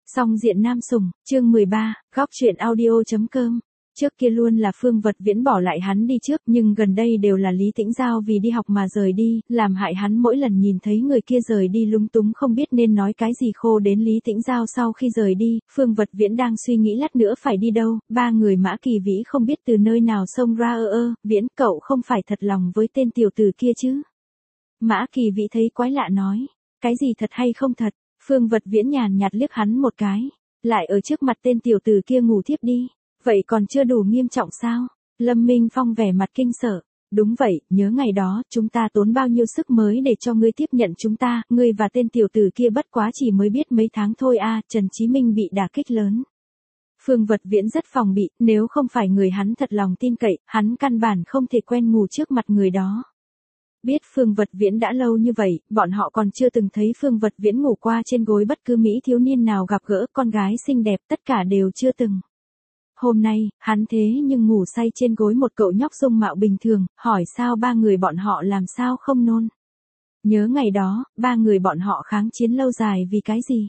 Song diện nam sủng, chương 13, góc truyện audio.com. Trước kia luôn là Phương Vật Viễn bỏ lại hắn đi trước, nhưng gần đây đều là Lý Tĩnh Giao vì đi học mà rời đi, làm hại hắn mỗi lần nhìn thấy người kia rời đi lúng túng không biết nên nói cái gì. Khô đến Lý Tĩnh Giao sau khi rời đi, Phương Vật Viễn đang suy nghĩ lát nữa phải đi đâu, ba người Mã Kỳ Vĩ không biết từ nơi nào xông ra. Viễn, cậu không phải thật lòng với tên tiểu tử kia chứ? Mã Kỳ Vĩ thấy quái lạ nói, cái gì thật hay không thật? Phương Vật Viễn nhàn nhạt liếc hắn một cái, lại ở trước mặt tên tiểu tử kia ngủ thiếp đi, vậy còn chưa đủ nghiêm trọng sao? Lâm Minh Phong vẻ mặt kinh sợ, đúng vậy, nhớ ngày đó, chúng ta tốn bao nhiêu sức mới để cho ngươi tiếp nhận chúng ta, ngươi và tên tiểu tử kia bất quá chỉ mới biết mấy tháng thôi à. Trần Chí Minh bị đả kích lớn. Phương Vật Viễn rất phòng bị, nếu không phải người hắn thật lòng tin cậy, hắn căn bản không thể quen ngủ trước mặt người đó. Biết Phương Vật Viễn đã lâu như vậy, bọn họ còn chưa từng thấy Phương Vật Viễn ngủ qua trên gối bất cứ mỹ thiếu niên nào gặp gỡ, con gái xinh đẹp tất cả đều chưa từng. Hôm nay, hắn thế nhưng ngủ say trên gối một cậu nhóc dung mạo bình thường, hỏi sao ba người bọn họ làm sao không nôn. Nhớ ngày đó, ba người bọn họ kháng chiến lâu dài vì cái gì?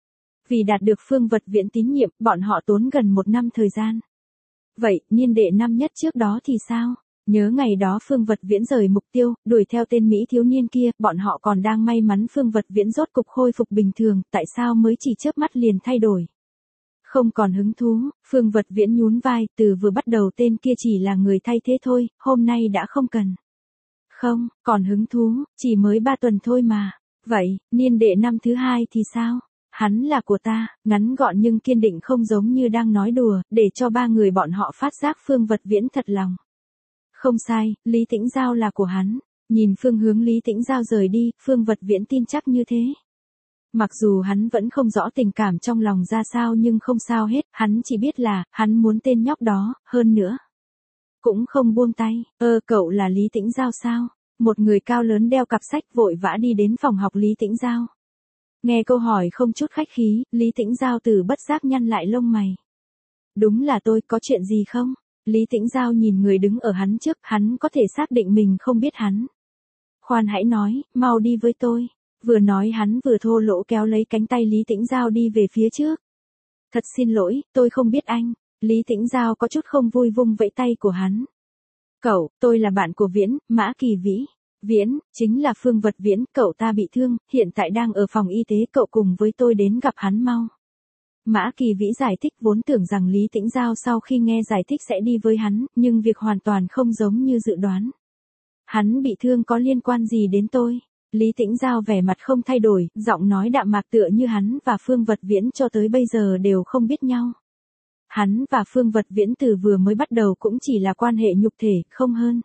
Vì đạt được Phương Vật Viễn tín nhiệm, bọn họ tốn gần 1 năm thời gian. Vậy, niên đệ năm nhất trước đó thì sao? Nhớ ngày đó Phương Vật Viễn rời mục tiêu, đuổi theo tên mỹ thiếu niên kia, bọn họ còn đang may mắn Phương Vật Viễn rốt cục khôi phục bình thường, tại sao mới chỉ chớp mắt liền thay đổi? Không còn hứng thú, Phương Vật Viễn nhún vai, từ vừa bắt đầu tên kia chỉ là người thay thế thôi, hôm nay đã không cần. Không, còn hứng thú, chỉ mới 3 tuần thôi mà. Vậy, niên đệ năm thứ 2 thì sao? Hắn là của ta, ngắn gọn nhưng kiên định không giống như đang nói đùa, để cho ba người bọn họ phát giác Phương Vật Viễn thật lòng. Không sai, Lý Tĩnh Giao là của hắn. Nhìn phương hướng Lý Tĩnh Giao rời đi, Phương Vật Viễn tin chắc như thế. Mặc dù hắn vẫn không rõ tình cảm trong lòng ra sao nhưng không sao hết, hắn chỉ biết là, hắn muốn tên nhóc đó, hơn nữa. Cũng không buông tay, cậu là Lý Tĩnh Giao sao? Một người cao lớn đeo cặp sách vội vã đi đến phòng học Lý Tĩnh Giao. Nghe câu hỏi không chút khách khí, Lý Tĩnh Giao từ bất giác nhăn lại lông mày. Đúng là tôi, có chuyện gì không? Lý Tĩnh Giao nhìn người đứng ở hắn trước, hắn có thể xác định mình không biết hắn. Khoan hãy nói, mau đi với tôi. Vừa nói hắn vừa thô lỗ kéo lấy cánh tay Lý Tĩnh Giao đi về phía trước. Thật xin lỗi, tôi không biết anh. Lý Tĩnh Giao có chút không vui vung vẫy tay của hắn. Cậu, tôi là bạn của Viễn, Mã Kỳ Vĩ. Viễn, chính là Phương Vật Viễn, cậu ta bị thương, hiện tại đang ở phòng y tế, cậu cùng với tôi đến gặp hắn mau. Mã Kỳ Vĩ giải thích, vốn tưởng rằng Lý Tĩnh Giao sau khi nghe giải thích sẽ đi với hắn, nhưng việc hoàn toàn không giống như dự đoán. Hắn bị thương có liên quan gì đến tôi? Lý Tĩnh Giao vẻ mặt không thay đổi, giọng nói đạm mạc tựa như hắn và Phương Vật Viễn cho tới bây giờ đều không biết nhau. Hắn và Phương Vật Viễn từ vừa mới bắt đầu cũng chỉ là quan hệ nhục thể, không hơn.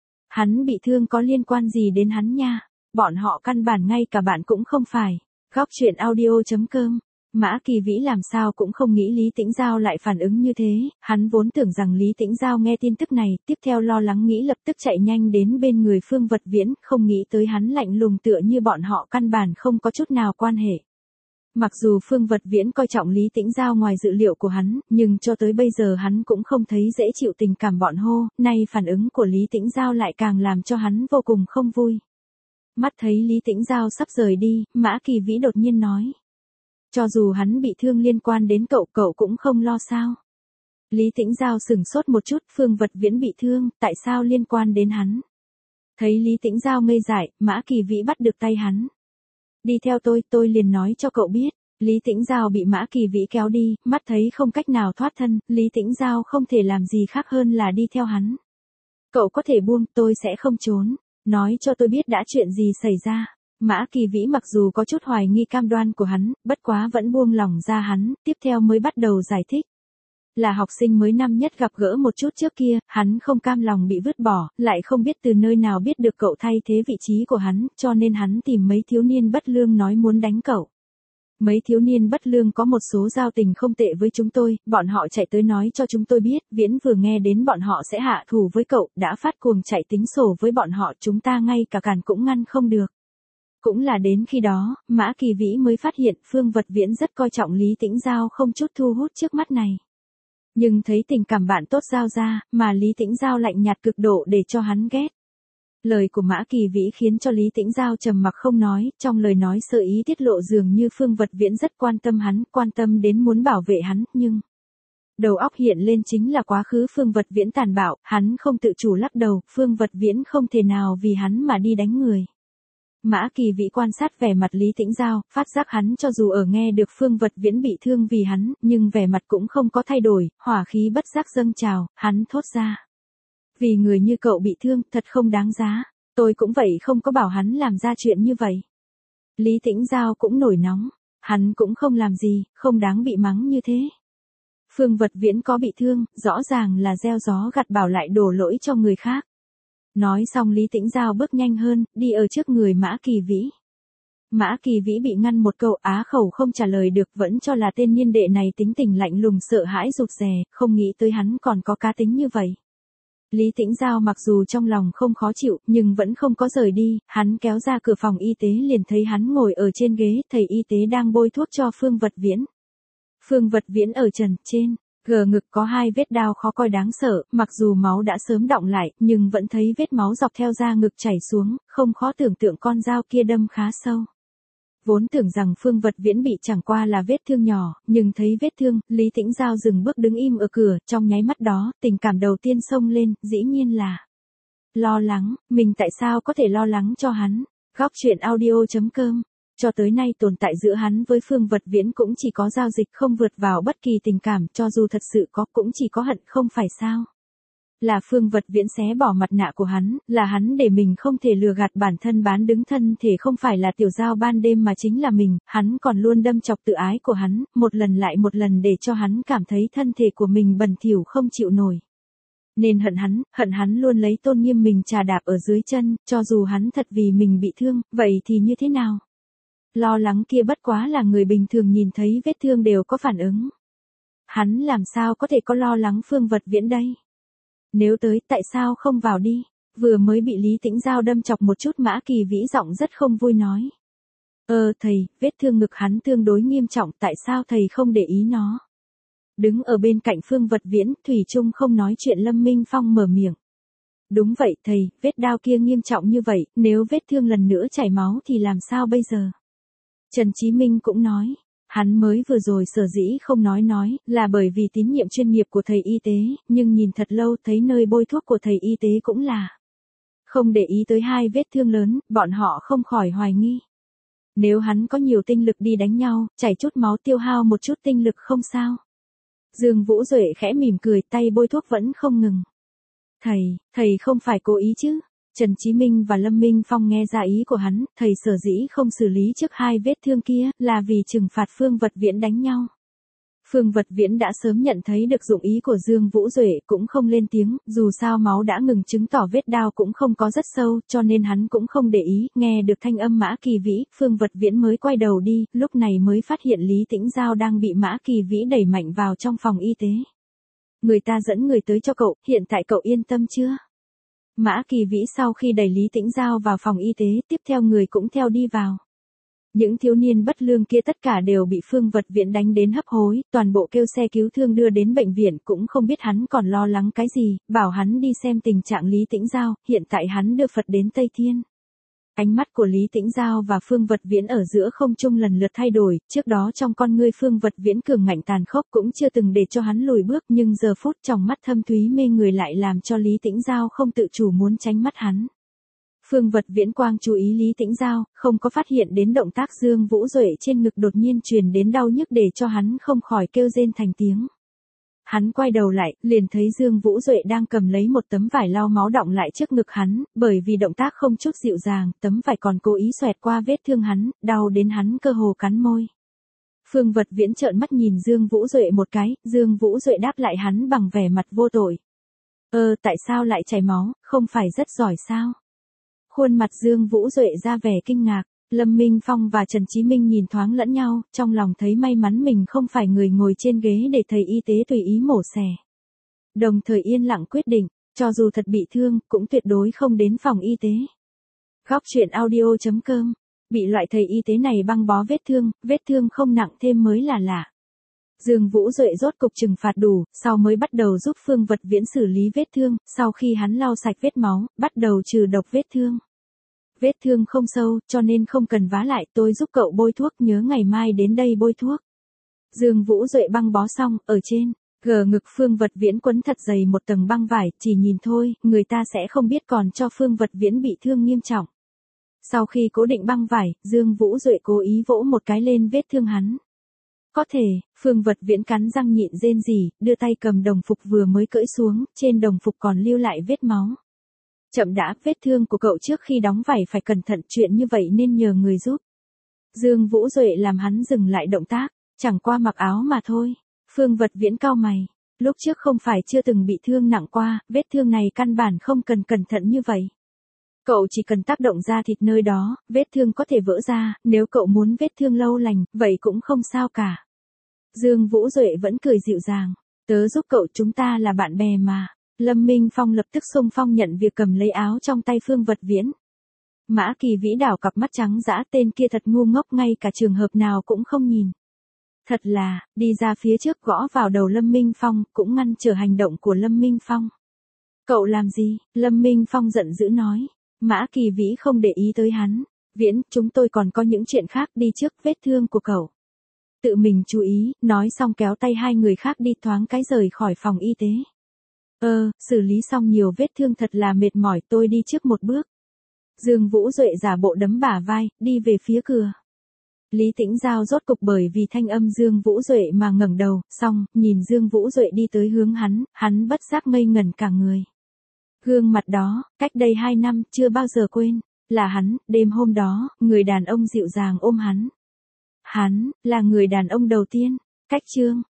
Hắn bị thương có liên quan gì đến hắn nha? Bọn họ căn bản ngay cả bạn cũng không phải. Góc truyện audio.com. Mã Kỳ Vĩ làm sao cũng không nghĩ Lý Tĩnh Giao lại phản ứng như thế, hắn vốn tưởng rằng Lý Tĩnh Giao nghe tin tức này, tiếp theo lo lắng nghĩ lập tức chạy nhanh đến bên người Phương Vật Viễn, không nghĩ tới hắn lạnh lùng tựa như bọn họ căn bản không có chút nào quan hệ. Mặc dù Phương Vật Viễn coi trọng Lý Tĩnh Giao ngoài dự liệu của hắn, nhưng cho tới bây giờ hắn cũng không thấy dễ chịu tình cảm bọn hô, nay phản ứng của Lý Tĩnh Giao lại càng làm cho hắn vô cùng không vui. Mắt thấy Lý Tĩnh Giao sắp rời đi, Mã Kỳ Vĩ đột nhiên nói. Cho dù hắn bị thương liên quan đến cậu, cậu cũng không lo sao? Lý Tĩnh Giao sửng sốt một chút, Phương Vật Viễn bị thương, tại sao liên quan đến hắn? Thấy Lý Tĩnh Giao ngây dại, Mã Kỳ Vĩ bắt được tay hắn. Đi theo tôi liền nói cho cậu biết. Lý Tĩnh Giao bị Mã Kỳ Vĩ kéo đi, mắt thấy không cách nào thoát thân, Lý Tĩnh Giao không thể làm gì khác hơn là đi theo hắn. Cậu có thể buông, tôi sẽ không trốn. Nói cho tôi biết đã chuyện gì xảy ra. Mã Kỳ Vĩ mặc dù có chút hoài nghi cam đoan của hắn, bất quá vẫn buông lỏng ra hắn, tiếp theo mới bắt đầu giải thích. Là học sinh mới năm nhất gặp gỡ một chút trước kia, hắn không cam lòng bị vứt bỏ, lại không biết từ nơi nào biết được cậu thay thế vị trí của hắn, cho nên hắn tìm mấy thiếu niên bất lương nói muốn đánh cậu. Mấy thiếu niên bất lương có một số giao tình không tệ với chúng tôi, bọn họ chạy tới nói cho chúng tôi biết, Viễn vừa nghe đến bọn họ sẽ hạ thủ với cậu, đã phát cuồng chạy tính sổ với bọn họ, chúng ta ngay cả cản cũng ngăn không được. Cũng là đến khi đó, Mã Kỳ Vĩ mới phát hiện Phương Vật Viễn rất coi trọng Lý Tĩnh Giao không chút thu hút trước mắt này. Nhưng thấy tình cảm bạn tốt giao ra, mà Lý Tĩnh Giao lạnh nhạt cực độ để cho hắn ghét. Lời của Mã Kỳ Vĩ khiến cho Lý Tĩnh Giao trầm mặc không nói, trong lời nói sơ ý tiết lộ dường như Phương Vật Viễn rất quan tâm hắn, quan tâm đến muốn bảo vệ hắn, nhưng đầu óc hiện lên chính là quá khứ Phương Vật Viễn tàn bạo, hắn không tự chủ lắc đầu, Phương Vật Viễn không thể nào vì hắn mà đi đánh người. Mã Kỳ Vĩ quan sát vẻ mặt Lý Tĩnh Giao, phát giác hắn cho dù ở nghe được Phương Vật Viễn bị thương vì hắn, nhưng vẻ mặt cũng không có thay đổi, hỏa khí bất giác dâng trào, hắn thốt ra. Vì người như cậu bị thương, thật không đáng giá, tôi cũng vậy không có bảo hắn làm ra chuyện như vậy. Lý Tĩnh Giao cũng nổi nóng, hắn cũng không làm gì, không đáng bị mắng như thế. Phương Vật Viễn có bị thương, rõ ràng là gieo gió gặt bão lại đổ lỗi cho người khác. Nói xong Lý Tĩnh Giao bước nhanh hơn, đi ở trước người Mã Kỳ Vĩ. Mã Kỳ Vĩ bị ngăn một câu á khẩu không trả lời được, vẫn cho là tên niên đệ này tính tình lạnh lùng sợ hãi rụt rè, không nghĩ tới hắn còn có cá tính như vậy. Lý Tĩnh Giao mặc dù trong lòng không khó chịu, nhưng vẫn không có rời đi, hắn kéo ra cửa phòng y tế liền thấy hắn ngồi ở trên ghế, thầy y tế đang bôi thuốc cho Phương Vật Viễn. Phương Vật Viễn ở trần, trên, gờ ngực có 2 vết đao khó coi đáng sợ, mặc dù máu đã sớm đọng lại, nhưng vẫn thấy vết máu dọc theo da ngực chảy xuống, không khó tưởng tượng con dao kia đâm khá sâu. Vốn tưởng rằng Phương Vật Viễn bị chẳng qua là vết thương nhỏ, nhưng thấy vết thương, Lý Tĩnh Giao dừng bước đứng im ở cửa, trong nháy mắt đó, tình cảm đầu tiên xông lên, dĩ nhiên là lo lắng, mình tại sao có thể lo lắng cho hắn. Góc truyện audio.com. Cho tới nay tồn tại giữa hắn với Phương Vật Viễn cũng chỉ có giao dịch không vượt vào bất kỳ tình cảm, cho dù thật sự có cũng chỉ có hận không phải sao. Là Phương Vật Viễn xé bỏ mặt nạ của hắn, là hắn để mình không thể lừa gạt bản thân bán đứng thân thể không phải là Tiểu Giao ban đêm mà chính là mình, hắn còn luôn đâm chọc tự ái của hắn, một lần lại một lần để cho hắn cảm thấy thân thể của mình bẩn thỉu không chịu nổi. Nên hận hắn luôn lấy tôn nghiêm mình trà đạp ở dưới chân, cho dù hắn thật vì mình bị thương, vậy thì như thế nào? Lo lắng kia bất quá là người bình thường nhìn thấy vết thương đều có phản ứng. Hắn làm sao có thể có lo lắng Phương Vật Viễn đây? Nếu tới, tại sao không vào đi? Vừa mới bị Lý Tĩnh Giao đâm chọc một chút, Mã Kỳ Vĩ giọng rất không vui nói. Thầy, vết thương ngực hắn tương đối nghiêm trọng, tại sao thầy không để ý nó? Đứng ở bên cạnh Phương Vật Viễn, thủy chung không nói chuyện Lâm Minh Phong mở miệng. Đúng vậy thầy, vết đao kia nghiêm trọng như vậy, nếu vết thương lần nữa chảy máu thì làm sao bây giờ? Trần Chí Minh cũng nói. Hắn mới vừa rồi sở dĩ không nói là bởi vì tín nhiệm chuyên nghiệp của thầy y tế, nhưng nhìn thật lâu thấy nơi bôi thuốc của thầy y tế cũng là không để ý tới 2 vết thương lớn, bọn họ không khỏi hoài nghi. Nếu hắn có nhiều tinh lực đi đánh nhau, chảy chút máu tiêu hao một chút tinh lực không sao. Dương Vũ Duệ khẽ mỉm cười, tay bôi thuốc vẫn không ngừng. Thầy không phải cố ý chứ? Trần Chí Minh và Lâm Minh Phong nghe ra ý của hắn, thầy sở dĩ không xử lý trước 2 vết thương kia, là vì trừng phạt Phương Vật Viễn đánh nhau. Phương Vật Viễn đã sớm nhận thấy được dụng ý của Dương Vũ Duệ, cũng không lên tiếng, dù sao máu đã ngừng chứng tỏ vết đao cũng không có rất sâu, cho nên hắn cũng không để ý, nghe được thanh âm Mã Kỳ Vĩ, Phương Vật Viễn mới quay đầu đi, lúc này mới phát hiện Lý Tĩnh Giao đang bị Mã Kỳ Vĩ đẩy mạnh vào trong phòng y tế. Người ta dẫn người tới cho cậu, hiện tại cậu yên tâm chưa? Mã Kỳ Vĩ sau khi đẩy Lý Tĩnh Giao vào phòng y tế, tiếp theo người cũng theo đi vào. Những thiếu niên bất lương kia tất cả đều bị Phương Vật Viễn đánh đến hấp hối, toàn bộ kêu xe cứu thương đưa đến bệnh viện, cũng không biết hắn còn lo lắng cái gì, bảo hắn đi xem tình trạng Lý Tĩnh Giao, hiện tại hắn đưa Phật đến Tây Thiên. Ánh mắt của Lý Tĩnh Giao và Phương Vật Viễn ở giữa không trung lần lượt thay đổi, trước đó trong con ngươi Phương Vật Viễn cường ngạnh tàn khốc cũng chưa từng để cho hắn lùi bước, nhưng giờ phút trong mắt thâm thúy mê người lại làm cho Lý Tĩnh Giao không tự chủ muốn tránh mắt hắn. Phương Vật Viễn quang chú ý Lý Tĩnh Giao, không có phát hiện đến động tác Dương Vũ Duệ trên ngực đột nhiên truyền đến đau nhức để cho hắn không khỏi kêu rên thành tiếng. Hắn quay đầu lại, liền thấy Dương Vũ Duệ đang cầm lấy một tấm vải lau máu đọng lại trước ngực hắn, bởi vì động tác không chút dịu dàng, tấm vải còn cố ý xoẹt qua vết thương hắn, đau đến hắn cơ hồ cắn môi. Phương Vật Viễn trợn mắt nhìn Dương Vũ Duệ một cái, Dương Vũ Duệ đáp lại hắn bằng vẻ mặt vô tội. Tại sao lại chảy máu, không phải rất giỏi sao? Khuôn mặt Dương Vũ Duệ ra vẻ kinh ngạc. Lâm Minh Phong và Trần Chí Minh nhìn thoáng lẫn nhau, trong lòng thấy may mắn mình không phải người ngồi trên ghế để thầy y tế tùy ý mổ xẻ. Đồng thời yên lặng quyết định, cho dù thật bị thương, cũng tuyệt đối không đến phòng y tế. Góc truyện audio.com. Bị loại thầy y tế này băng bó vết thương không nặng thêm mới là lạ. Dương Vũ Duệ rốt cục trừng phạt đủ, sau mới bắt đầu giúp Phương Vật Viễn xử lý vết thương, sau khi hắn lau sạch vết máu, bắt đầu trừ độc vết thương. Vết thương không sâu, cho nên không cần vá lại, tôi giúp cậu bôi thuốc, nhớ ngày mai đến đây bôi thuốc. Dương Vũ Duệ băng bó xong, ở trên gờ ngực Phương Vật Viễn quấn thật dày một tầng băng vải, chỉ nhìn thôi, người ta sẽ không biết còn cho Phương Vật Viễn bị thương nghiêm trọng. Sau khi cố định băng vải, Dương Vũ Duệ cố ý vỗ một cái lên vết thương hắn. Có thể, Phương Vật Viễn cắn răng nhịn rên rỉ, đưa tay cầm đồng phục vừa mới cởi xuống, trên đồng phục còn lưu lại vết máu. Chậm đã, vết thương của cậu trước khi đóng vải phải cẩn thận, chuyện như vậy nên nhờ người giúp. Dương Vũ Duệ làm hắn dừng lại động tác, chẳng qua mặc áo mà thôi. Phương Vật Viễn cau mày, lúc trước không phải chưa từng bị thương nặng qua, vết thương này căn bản không cần cẩn thận như vậy. Cậu chỉ cần tác động da thịt nơi đó, vết thương có thể vỡ ra, nếu cậu muốn vết thương lâu lành, vậy cũng không sao cả. Dương Vũ Duệ vẫn cười dịu dàng, tớ giúp cậu, chúng ta là bạn bè mà. Lâm Minh Phong lập tức xung phong nhận việc cầm lấy áo trong tay Phương Vật Viễn. Mã Kỳ Vĩ đảo cặp mắt trắng dã, tên kia thật ngu ngốc, ngay cả trường hợp nào cũng không nhìn. Thật là, đi ra phía trước gõ vào đầu Lâm Minh Phong, cũng ngăn trở hành động của Lâm Minh Phong. Cậu làm gì? Lâm Minh Phong giận dữ nói. Mã Kỳ Vĩ không để ý tới hắn. Viễn, chúng tôi còn có những chuyện khác, đi trước, vết thương của cậu. Tự mình chú ý, nói xong kéo tay hai người khác đi, thoáng cái rời khỏi phòng y tế. Xử lý xong nhiều vết thương thật là mệt mỏi, tôi đi trước một bước. Dương Vũ Duệ giả bộ đấm bả vai, đi về phía cửa. Lý Tĩnh Giao rốt cục bởi vì thanh âm Dương Vũ Duệ mà ngẩng đầu, xong, nhìn Dương Vũ Duệ đi tới hướng hắn bất giác ngây ngẩn cả người. Gương mặt đó, cách đây 2 năm, chưa bao giờ quên, là hắn, đêm hôm đó, người đàn ông dịu dàng ôm hắn. Hắn, là người đàn ông đầu tiên, cách chương.